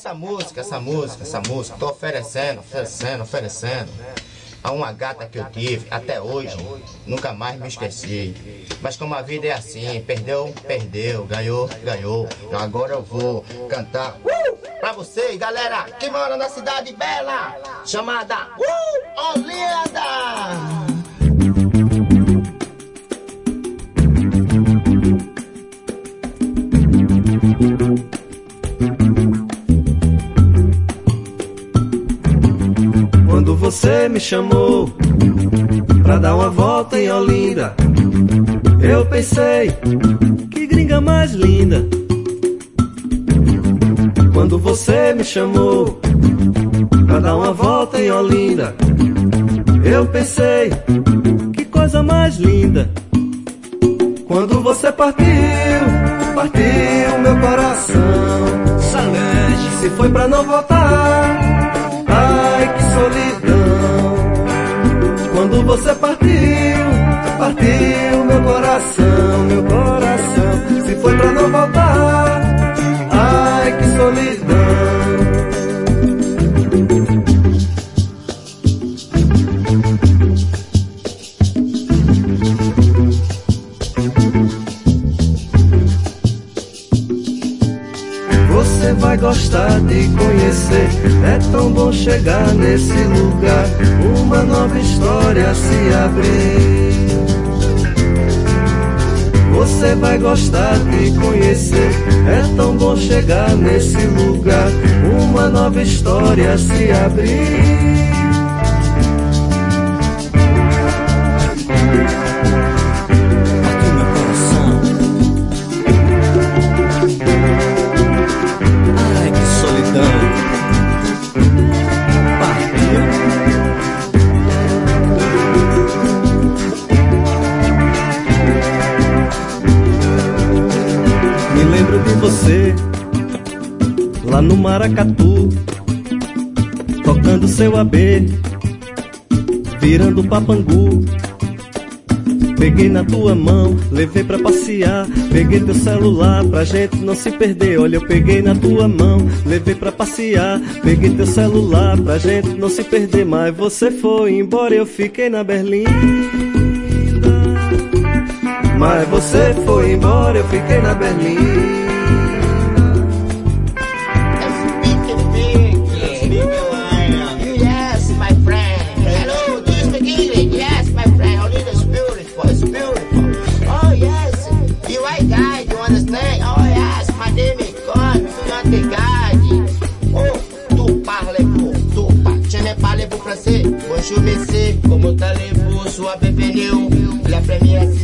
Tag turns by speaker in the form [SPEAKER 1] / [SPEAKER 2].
[SPEAKER 1] Essa música, tô oferecendo a uma gata que eu tive até hoje, nunca mais me esqueci. Mas como a vida é assim, perdeu, ganhou. Então agora eu vou cantar pra vocês, galera, que moram na cidade bela, chamada Olinda.
[SPEAKER 2] Quando você me chamou pra dar uma volta em Olinda, eu pensei, que gringa mais linda. Quando você me chamou pra dar uma volta em Olinda, eu pensei, que coisa mais linda. Quando você partiu meu coração. Saudade, se foi pra não voltar, ai que solidão. Quando você partiu meu coração, se foi pra não voltar, ai que solidão. Você vai gostar de conhecer, é tão bom chegar nesse lugar, uma nova história se abrir. Você vai gostar de conhecer, é tão bom chegar nesse lugar, uma nova história se abrir. Você, lá no Maracatu, tocando seu AB, virando papangu. Peguei na tua mão, levei pra passear, peguei teu celular pra gente não se perder. Olha, eu peguei na tua mão, levei pra passear, peguei teu celular pra gente não se perder. Mas você foi embora, eu fiquei na Berlinda. Mas você foi embora, eu fiquei na Berlinda.
[SPEAKER 1] Bonjour messieurs, comment allez-vous? Sois bienvenue. La première